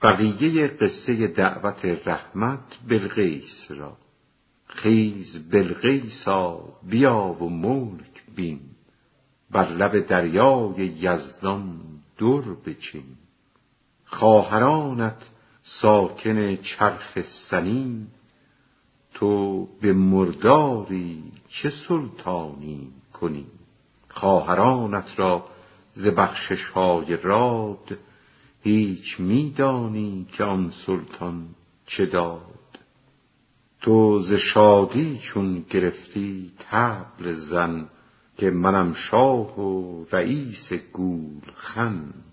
بقیه قصه دعوت رحمت بلقیس را. خیز بلقیسا بیا و ملک بین، بر لب دریای یزدان در بچین. خواهرانت ساکن چرخ سنی، تو به مرداری چه سلطانی کنی. خواهرانت را ز بخشش های راد، هیچ می دانی که آن سلطان چه داد. تو ز شادی چون گرفتی طبل زن، که منم شاه و رئیس گولخن.